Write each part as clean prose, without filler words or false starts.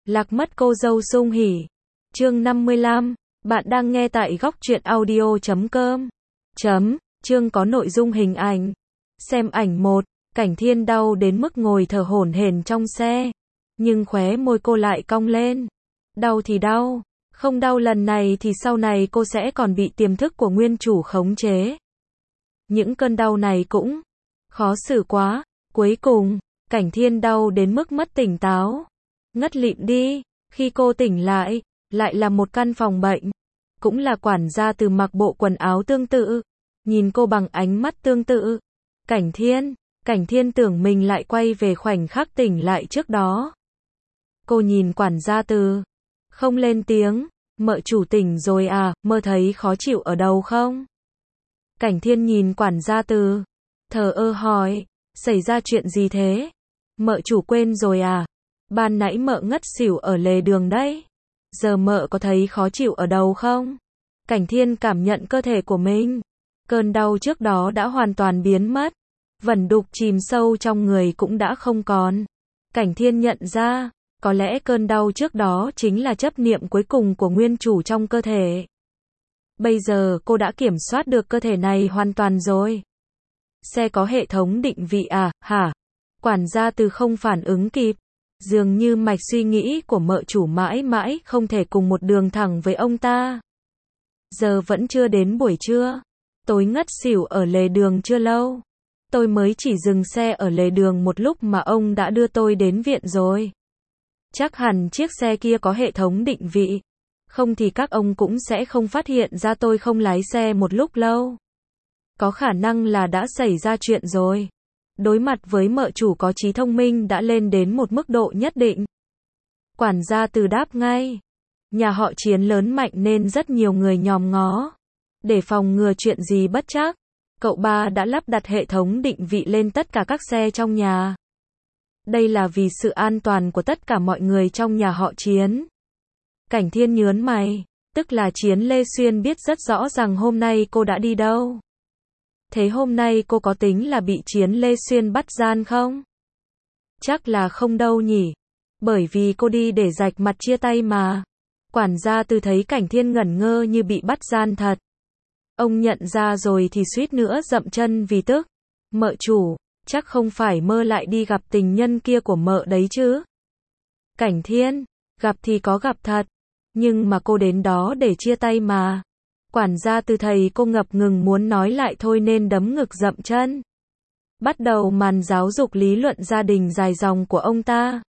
Lạc mất cô dâu sung hỉ. Chương 55. Bạn đang nghe tại góc truyện audio.com. Chương có nội dung hình ảnh. Xem ảnh 1. Cảnh Thiên đau đến mức ngồi thở hổn hển trong xe. Nhưng khóe môi cô lại cong lên. Đau thì đau. Không đau lần này thì sau này cô sẽ còn bị tiềm thức của nguyên chủ khống chế. Những cơn đau này cũng khó xử quá. Cuối cùng, Cảnh Thiên đau đến mức mất tỉnh táo. Ngất lịm đi. Khi cô tỉnh lại là một căn phòng bệnh. Cũng là quản gia Từ mặc bộ quần áo tương tự. Nhìn cô bằng ánh mắt tương tự. Cảnh Thiên tưởng mình lại quay về khoảnh khắc tỉnh lại trước đó. Cô nhìn quản gia Từ. Không lên tiếng. Mợ chủ tỉnh rồi à, mơ thấy khó chịu ở đâu không? Cảnh Thiên nhìn quản gia Từ. Thờ ơ hỏi. Xảy ra chuyện gì thế? Mợ chủ quên rồi à? Ban nãy mợ ngất xỉu ở lề đường đấy. Giờ mợ có thấy khó chịu ở đâu không? Cảnh Thiên cảm nhận cơ thể của mình. Cơn đau trước đó đã hoàn toàn biến mất. Vẩn đục chìm sâu trong người cũng đã không còn. Cảnh Thiên nhận ra, có lẽ cơn đau trước đó chính là chấp niệm cuối cùng của nguyên chủ trong cơ thể. Bây giờ cô đã kiểm soát được cơ thể này hoàn toàn rồi. Xe có hệ thống định vị à, hả? Quản gia Từ không phản ứng kịp. Dường như mạch suy nghĩ của mợ chủ mãi mãi không thể cùng một đường thẳng với ông ta. Giờ vẫn chưa đến buổi trưa. Tối ngất xỉu ở lề đường chưa lâu. Tôi mới chỉ dừng xe ở lề đường một lúc mà ông đã đưa tôi đến viện rồi. Chắc hẳn chiếc xe kia có hệ thống định vị. Không thì các ông cũng sẽ không phát hiện ra tôi không lái xe một lúc lâu. Có khả năng là đã xảy ra chuyện rồi. Đối mặt với mợ chủ có trí thông minh đã lên đến một mức độ nhất định. Quản gia Từ đáp ngay. Nhà họ Chiến lớn mạnh nên rất nhiều người nhòm ngó. Để phòng ngừa chuyện gì bất trắc, cậu ba đã lắp đặt hệ thống định vị lên tất cả các xe trong nhà. Đây là vì sự an toàn của tất cả mọi người trong nhà họ Chiến. Cảnh Thiên nhớn mày, tức là Chiến Lê Xuyên biết rất rõ rằng hôm nay cô đã đi đâu. Thế hôm nay cô có tính là bị Chiến Lê Xuyên bắt gian không? Chắc là không đâu nhỉ. Bởi vì cô đi để rạch mặt chia tay mà. Quản gia Từ thấy Cảnh Thiên ngẩn ngơ như bị bắt gian thật. Ông nhận ra rồi thì suýt nữa dậm chân vì tức. Mợ chủ, chắc không phải mơ lại đi gặp tình nhân kia của mợ đấy chứ? Cảnh Thiên, gặp thì có gặp thật. Nhưng mà cô đến đó để chia tay mà. Quản gia Từ thầy cô ngập ngừng muốn nói lại thôi nên đấm ngực dậm chân. Bắt đầu màn giáo dục lý luận gia đình dài dòng của ông ta.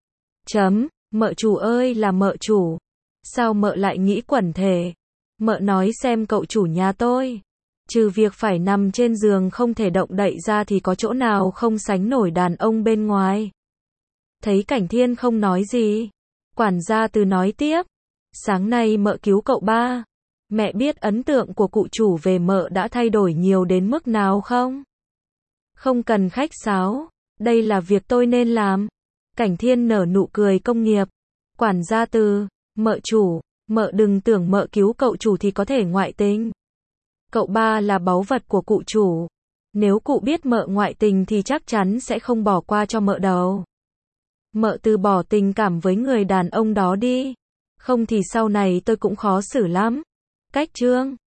Mợ chủ ơi là mợ chủ. Sao mợ lại nghĩ quẩn thể? Mợ nói xem cậu chủ nhà tôi. Trừ việc phải nằm trên giường không thể động đậy ra thì có chỗ nào không sánh nổi đàn ông bên ngoài. Thấy Cảnh Thiên không nói gì. Quản gia Từ nói tiếp. Sáng nay mợ cứu cậu ba. Mẹ biết ấn tượng của cụ chủ về mợ đã thay đổi nhiều đến mức nào không? Không cần khách sáo. Đây là việc tôi nên làm. Cảnh Thiên nở nụ cười công nghiệp. Quản gia Từ. Mợ chủ. Mợ đừng tưởng mợ cứu cậu chủ thì có thể ngoại tình. Cậu ba là báu vật của cụ chủ. Nếu cụ biết mợ ngoại tình thì chắc chắn sẽ không bỏ qua cho mợ đâu. Mợ từ bỏ tình cảm với người đàn ông đó đi. Không thì sau này tôi cũng khó xử lắm. Cách chương.